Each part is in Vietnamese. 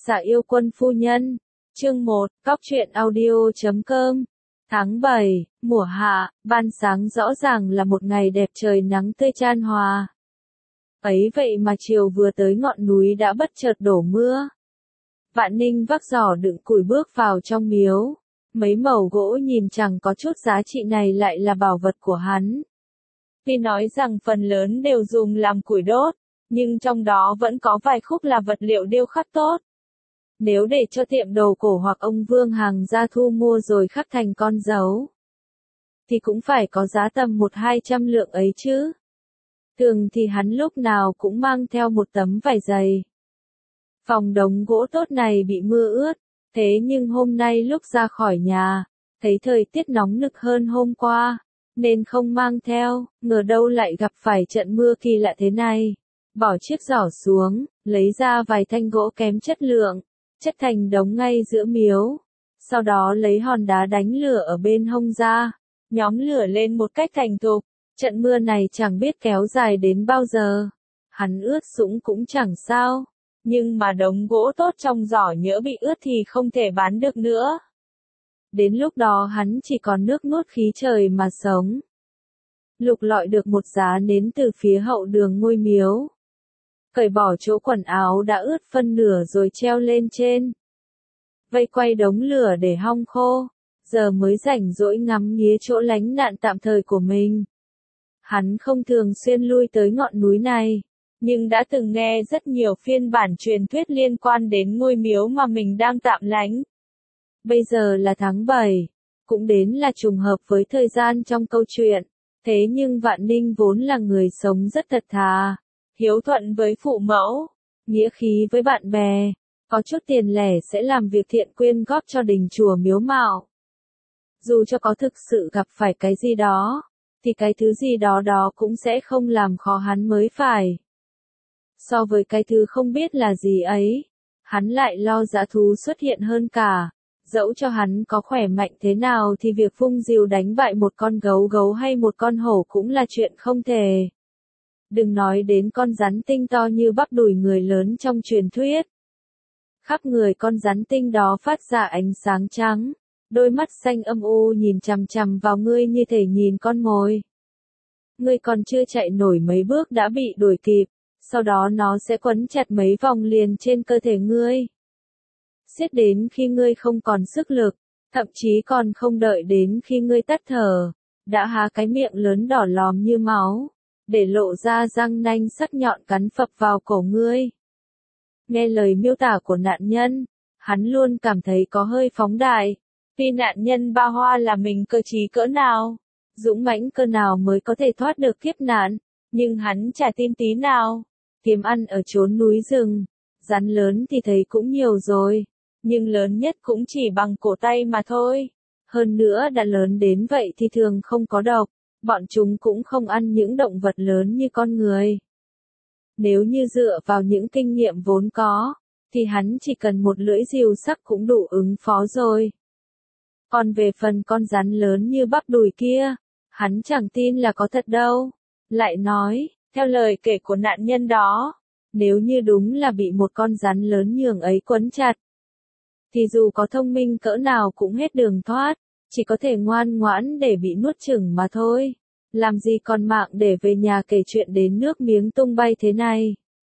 Dạ yêu quân phu nhân. Chương 1, Cóc truyện audio.com. Tháng 7, mùa hạ, ban sáng rõ ràng là một ngày đẹp trời nắng tươi chan hòa. Ấy vậy mà chiều vừa tới ngọn núi đã bất chợt đổ mưa. Vạn Ninh vác giỏ đựng củi bước vào trong miếu. Mấy mẩu gỗ nhìn chẳng có chút giá trị này lại là bảo vật của hắn. Tuy nói rằng phần lớn đều dùng làm củi đốt, nhưng trong đó vẫn có vài khúc là vật liệu điêu khắc tốt. Nếu để cho tiệm đồ cổ hoặc ông Vương hàng gia thu mua rồi khắc thành con dấu, thì cũng phải có giá tầm 100-200 lượng ấy chứ. Thường thì hắn lúc nào cũng mang theo một tấm vải dày. Phòng đống gỗ tốt này bị mưa ướt, thế nhưng hôm nay lúc ra khỏi nhà, thấy thời tiết nóng nực hơn hôm qua, nên không mang theo, ngờ đâu lại gặp phải trận mưa kỳ lạ thế này. Bỏ chiếc giỏ xuống, lấy ra vài thanh gỗ kém chất lượng, chất thành đống ngay giữa miếu. Sau đó lấy hòn đá đánh lửa ở bên hông ra, nhóm lửa lên một cách thành thục. Trận mưa này chẳng biết kéo dài đến bao giờ. Hắn ướt sũng cũng chẳng sao, nhưng mà đống gỗ tốt trong giỏ nhỡ bị ướt thì không thể bán được nữa. Đến lúc đó hắn chỉ còn nước nuốt khí trời mà sống. Lục lọi được một giá nến từ phía hậu đường ngôi miếu. Cởi bỏ chỗ quần áo đã ướt phân nửa rồi treo lên trên. Vây quay đống lửa để hong khô, giờ mới rảnh rỗi ngắm nghía chỗ lánh nạn tạm thời của mình. Hắn không thường xuyên lui tới ngọn núi này, nhưng đã từng nghe rất nhiều phiên bản truyền thuyết liên quan đến ngôi miếu mà mình đang tạm lánh. Bây giờ là tháng 7, cũng đến là trùng hợp với thời gian trong câu chuyện, thế nhưng Vạn Ninh vốn là người sống rất thật thà, hiếu thuận với phụ mẫu, nghĩa khí với bạn bè, có chút tiền lẻ sẽ làm việc thiện quyên góp cho đình chùa miếu mạo. Dù cho có thực sự gặp phải cái gì đó, thì cái thứ gì đó đó cũng sẽ không làm khó hắn mới phải. So với cái thứ không biết là gì ấy, hắn lại lo dã thú xuất hiện hơn cả. Dẫu cho hắn có khỏe mạnh thế nào thì việc vung rìu đánh bại một con gấu hay một con hổ cũng là chuyện không thể. Đừng nói đến con rắn tinh to như bắp đùi người lớn trong truyền thuyết. Khắp người con rắn tinh đó phát ra ánh sáng trắng, đôi mắt xanh âm u nhìn chằm chằm vào ngươi như thể nhìn con mồi. Ngươi còn chưa chạy nổi mấy bước đã bị đuổi kịp, sau đó nó sẽ quấn chặt mấy vòng liền trên cơ thể ngươi. Xiết đến khi ngươi không còn sức lực, thậm chí còn không đợi đến khi ngươi tắt thở, đã há cái miệng lớn đỏ lòm như máu, để lộ ra răng nanh sắc nhọn cắn phập vào cổ ngươi. Nghe lời miêu tả của nạn nhân, hắn luôn cảm thấy có hơi phóng đại. Vì nạn nhân Ba Hoa là mình cơ trí cỡ nào, dũng mãnh cơ nào mới có thể thoát được kiếp nạn, nhưng hắn chả tin tí nào. Kiếm ăn ở chốn núi rừng, rắn lớn thì thấy cũng nhiều rồi, nhưng lớn nhất cũng chỉ bằng cổ tay mà thôi. Hơn nữa đã lớn đến vậy thì thường không có độc, bọn chúng cũng không ăn những động vật lớn như con người. Nếu như dựa vào những kinh nghiệm vốn có, thì hắn chỉ cần một lưỡi rìu sắc cũng đủ ứng phó rồi. Còn về phần con rắn lớn như bắp đùi kia, hắn chẳng tin là có thật đâu. Lại nói, theo lời kể của nạn nhân đó, nếu như đúng là bị một con rắn lớn nhường ấy quấn chặt, thì dù có thông minh cỡ nào cũng hết đường thoát, chỉ có thể ngoan ngoãn để bị nuốt chửng mà thôi. Làm gì còn mạng để về nhà kể chuyện đến nước miếng tung bay thế này.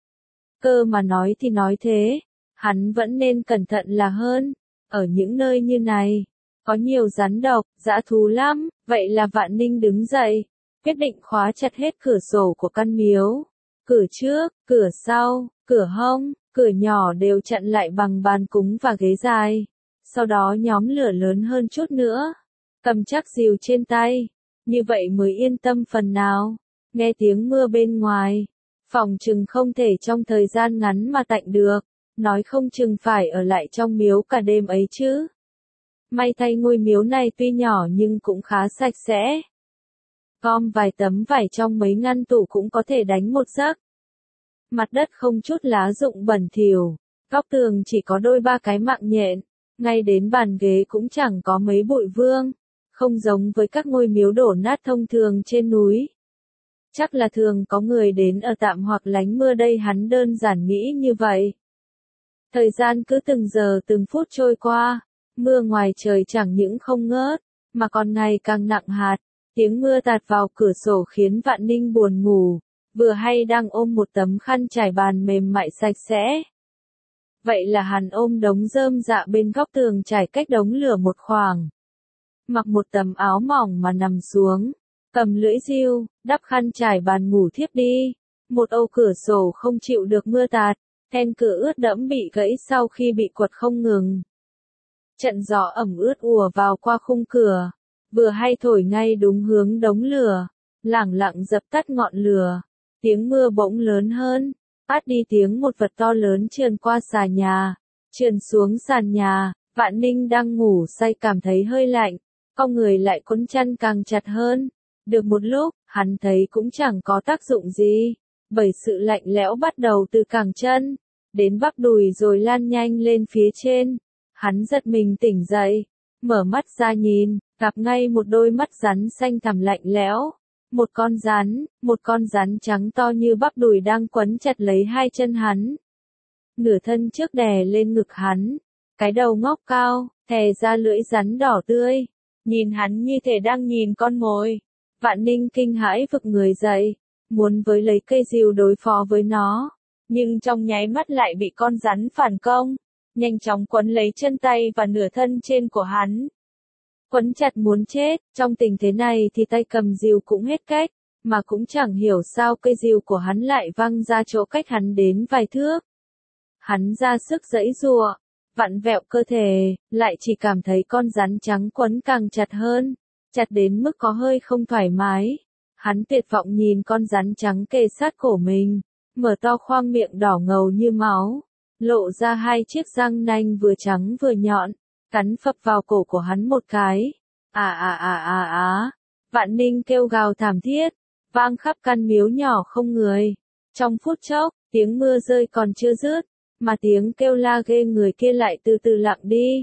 Cơ mà nói thì nói thế, hắn vẫn nên cẩn thận là hơn. Ở những nơi như này, có nhiều rắn độc, dã thú lắm. Vậy là Vạn Ninh đứng dậy, quyết định khóa chặt hết cửa sổ của căn miếu. Cửa trước, cửa sau, cửa hông, cửa nhỏ đều chặn lại bằng bàn cúng và ghế dài. Sau đó nhóm lửa lớn hơn chút nữa, cầm chắc rìu trên tay. Như vậy mới yên tâm phần nào. Nghe tiếng mưa bên ngoài, phòng chừng không thể trong thời gian ngắn mà tạnh được, nói không chừng phải ở lại trong miếu cả đêm ấy chứ. May thay ngôi miếu này tuy nhỏ nhưng cũng khá sạch sẽ. Gom vài tấm vải trong mấy ngăn tủ cũng có thể đánh một giấc. Mặt đất không chút lá rụng bẩn thỉu, góc tường chỉ có đôi ba cái mạng nhện, ngay đến bàn ghế cũng chẳng có mấy bụi vương. Không giống với các ngôi miếu đổ nát thông thường trên núi. Chắc là thường có người đến ở tạm hoặc lánh mưa đây, hắn đơn giản nghĩ như vậy. Thời gian cứ từng giờ từng phút trôi qua, mưa ngoài trời chẳng những không ngớt, mà còn ngày càng nặng hạt. Tiếng mưa tạt vào cửa sổ khiến Vạn Ninh buồn ngủ, vừa hay đang ôm một tấm khăn trải bàn mềm mại sạch sẽ. Vậy là hắn ôm đống rơm rạ bên góc tường trải cách đống lửa một khoảng. Mặc một tấm áo mỏng mà nằm xuống, cầm lưỡi diêu, đắp khăn trải bàn ngủ thiếp đi. Một âu cửa sổ không chịu được mưa tạt, then cửa ướt đẫm bị gãy sau khi bị quật không ngừng. Trận gió ẩm ướt ùa vào qua khung cửa, vừa hay thổi ngay đúng hướng đống lửa, lẳng lặng dập tắt ngọn lửa. Tiếng mưa bỗng lớn hơn, phát đi tiếng một vật to lớn trườn qua xà nhà, trườn xuống sàn nhà. Vạn Ninh đang ngủ say cảm thấy hơi lạnh, cong người lại cuốn chăn càng chặt hơn. Được một lúc, hắn thấy cũng chẳng có tác dụng gì, bởi sự lạnh lẽo bắt đầu từ cẳng chân, đến bắp đùi rồi lan nhanh lên phía trên. Hắn giật mình tỉnh dậy, mở mắt ra nhìn, gặp ngay một đôi mắt rắn xanh thẳm lạnh lẽo. Một con rắn trắng to như bắp đùi đang quấn chặt lấy hai chân hắn. Nửa thân trước đè lên ngực hắn, cái đầu ngóc cao, thè ra lưỡi rắn đỏ tươi, nhìn hắn như thể đang nhìn con mồi. Vạn Ninh kinh hãi vực người dậy, muốn với lấy cây rìu đối phó với nó, nhưng trong nháy mắt lại bị con rắn phản công, nhanh chóng quấn lấy chân tay và nửa thân trên của hắn. Quấn chặt muốn chết, trong tình thế này thì tay cầm rìu cũng hết cách, mà cũng chẳng hiểu sao cây rìu của hắn lại văng ra chỗ cách hắn đến vài thước. Hắn ra sức giãy giụa, vặn vẹo cơ thể, lại chỉ cảm thấy con rắn trắng quấn càng chặt hơn, chặt đến mức có hơi không thoải mái. Hắn tuyệt vọng nhìn con rắn trắng kề sát cổ mình, mở to khoang miệng đỏ ngầu như máu, lộ ra hai chiếc răng nanh vừa trắng vừa nhọn, cắn phập vào cổ của hắn một cái. Vạn Ninh kêu gào thảm thiết, vang khắp căn miếu nhỏ không người. Trong phút chốc, tiếng mưa rơi còn chưa dứt, mà tiếng kêu la ghê người kia lại từ từ lặng đi.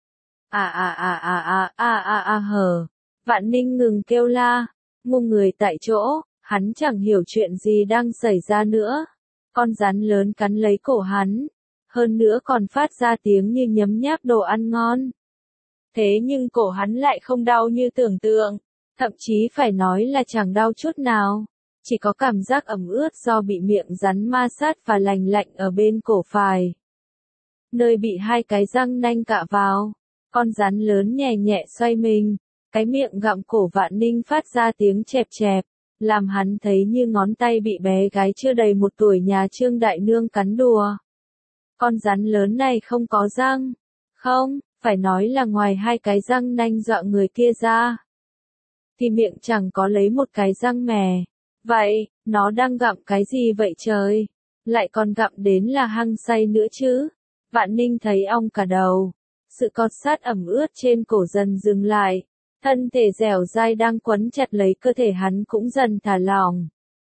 Vạn Ninh ngừng kêu la, ngu người tại chỗ, hắn chẳng hiểu chuyện gì đang xảy ra nữa. Con rắn lớn cắn lấy cổ hắn, hơn nữa còn phát ra tiếng như nhấm nháp đồ ăn ngon. Thế nhưng cổ hắn lại không đau như tưởng tượng, thậm chí phải nói là chẳng đau chút nào, chỉ có cảm giác ẩm ướt do bị miệng rắn ma sát và lành lạnh ở bên cổ phải. Nơi bị hai cái răng nanh cạ vào, con rắn lớn nhẹ nhẹ xoay mình, cái miệng gặm cổ Vạn Ninh phát ra tiếng chẹp chẹp, làm hắn thấy như ngón tay bị bé gái chưa đầy 1 tuổi nhà Trương Đại Nương cắn đùa. Con rắn lớn này không có răng. Không, phải nói là ngoài hai cái răng nanh dọa người kia ra, thì miệng chẳng có lấy một cái răng mè. Vậy, nó đang gặm cái gì vậy trời? Lại còn gặm đến là hăng say nữa chứ? Vạn Ninh thấy ong cả đầu. Sự cọt sát ẩm ướt trên cổ dần dừng lại. Thân thể dẻo dai đang quấn chặt lấy cơ thể hắn cũng dần thả lỏng.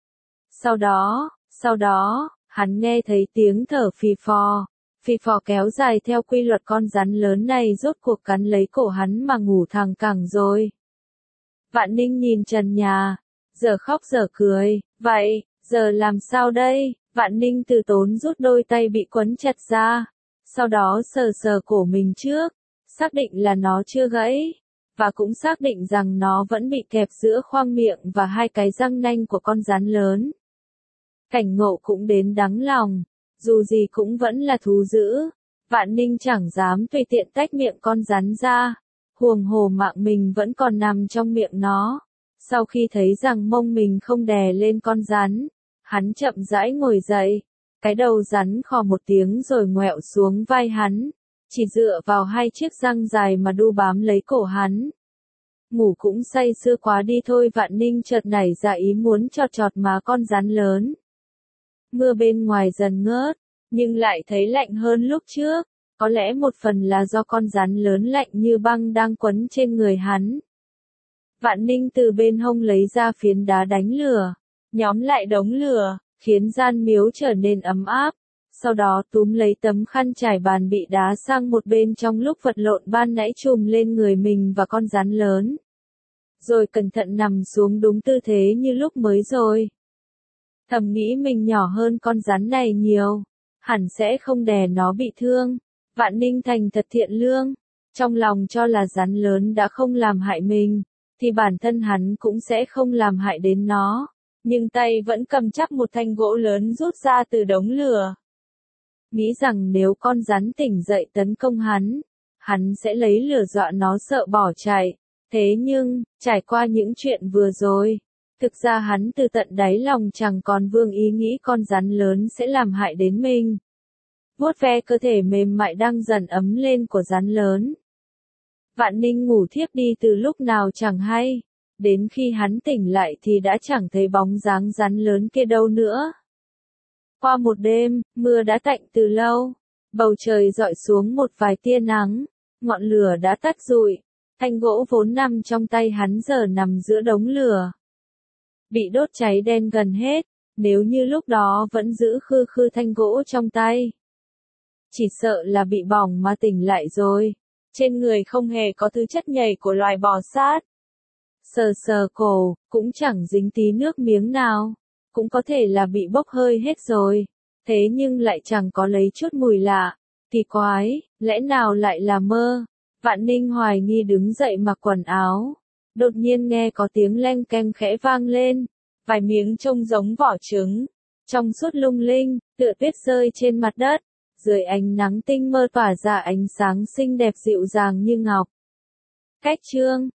Sau đó, hắn nghe thấy tiếng thở phì phò kéo dài theo quy luật. Con rắn lớn này rốt cuộc cắn lấy cổ hắn mà ngủ thẳng cẳng rồi. Vạn Ninh nhìn trần nhà, giờ khóc giờ cười, vậy, giờ làm sao đây? Vạn Ninh từ tốn rút đôi tay bị quấn chặt ra, sau đó sờ sờ cổ mình trước, xác định là nó chưa gãy, và cũng xác định rằng nó vẫn bị kẹp giữa khoang miệng và hai cái răng nanh của con rắn lớn. Cảnh ngộ cũng đến đáng lòng, dù gì cũng vẫn là thú dữ, Vạn Ninh chẳng dám tùy tiện tách miệng con rắn ra, huống hồ mạng mình vẫn còn nằm trong miệng nó. Sau khi thấy rằng mông mình không đè lên con rắn, hắn chậm rãi ngồi dậy, cái đầu rắn khò một tiếng rồi ngoẹo xuống vai hắn, chỉ dựa vào hai chiếc răng dài mà đu bám lấy cổ hắn. Ngủ cũng say sưa quá đi thôi. Vạn Ninh chợt nảy ra ý muốn chọt chọt má con rắn lớn. Mưa bên ngoài dần ngớt, nhưng lại thấy lạnh hơn lúc trước, có lẽ một phần là do con rắn lớn lạnh như băng đang quấn trên người hắn. Vạn Ninh từ bên hông lấy ra phiến đá đánh lửa, nhóm lại đống lửa, khiến gian miếu trở nên ấm áp. Sau đó túm lấy tấm khăn trải bàn bị đá sang một bên trong lúc vật lộn ban nãy trùm lên người mình và con rắn lớn. Rồi cẩn thận nằm xuống đúng tư thế như lúc mới rồi. Thầm nghĩ mình nhỏ hơn con rắn này nhiều, hẳn sẽ không đè nó bị thương. Vạn Ninh Thành thật thiện lương, trong lòng cho là rắn lớn đã không làm hại mình, thì bản thân hắn cũng sẽ không làm hại đến nó, nhưng tay vẫn cầm chắc một thanh gỗ lớn rút ra từ đống lửa. Nghĩ rằng nếu con rắn tỉnh dậy tấn công hắn sẽ lấy lửa dọa nó sợ bỏ chạy. Thế nhưng, trải qua những chuyện vừa rồi, thực ra hắn từ tận đáy lòng chẳng còn vương ý nghĩ con rắn lớn sẽ làm hại đến mình. Vuốt ve cơ thể mềm mại đang dần ấm lên của rắn lớn. Vạn Ninh ngủ thiếp đi từ lúc nào chẳng hay, đến khi hắn tỉnh lại thì đã chẳng thấy bóng dáng rắn lớn kia đâu nữa. Qua một đêm, mưa đã tạnh từ lâu, bầu trời rọi xuống một vài tia nắng, ngọn lửa đã tắt rụi, thanh gỗ vốn nằm trong tay hắn giờ nằm giữa đống lửa. Bị đốt cháy đen gần hết, nếu như lúc đó vẫn giữ khư khư thanh gỗ trong tay. Chỉ sợ là bị bỏng mà tỉnh lại rồi, trên người không hề có thứ chất nhầy của loài bò sát. Sờ sờ cổ, cũng chẳng dính tí nước miếng nào, cũng có thể là bị bốc hơi hết rồi, thế nhưng lại chẳng có lấy chút mùi lạ. Kỳ quái, lẽ nào lại là mơ? Vạn Ninh hoài nghi đứng dậy mặc quần áo, đột nhiên nghe có tiếng leng keng khẽ vang lên, vài miếng trông giống vỏ trứng, trong suốt lung linh, tựa tuyết rơi trên mặt đất, dưới ánh nắng tinh mơ tỏa ra ánh sáng xinh đẹp dịu dàng như ngọc. Cách chương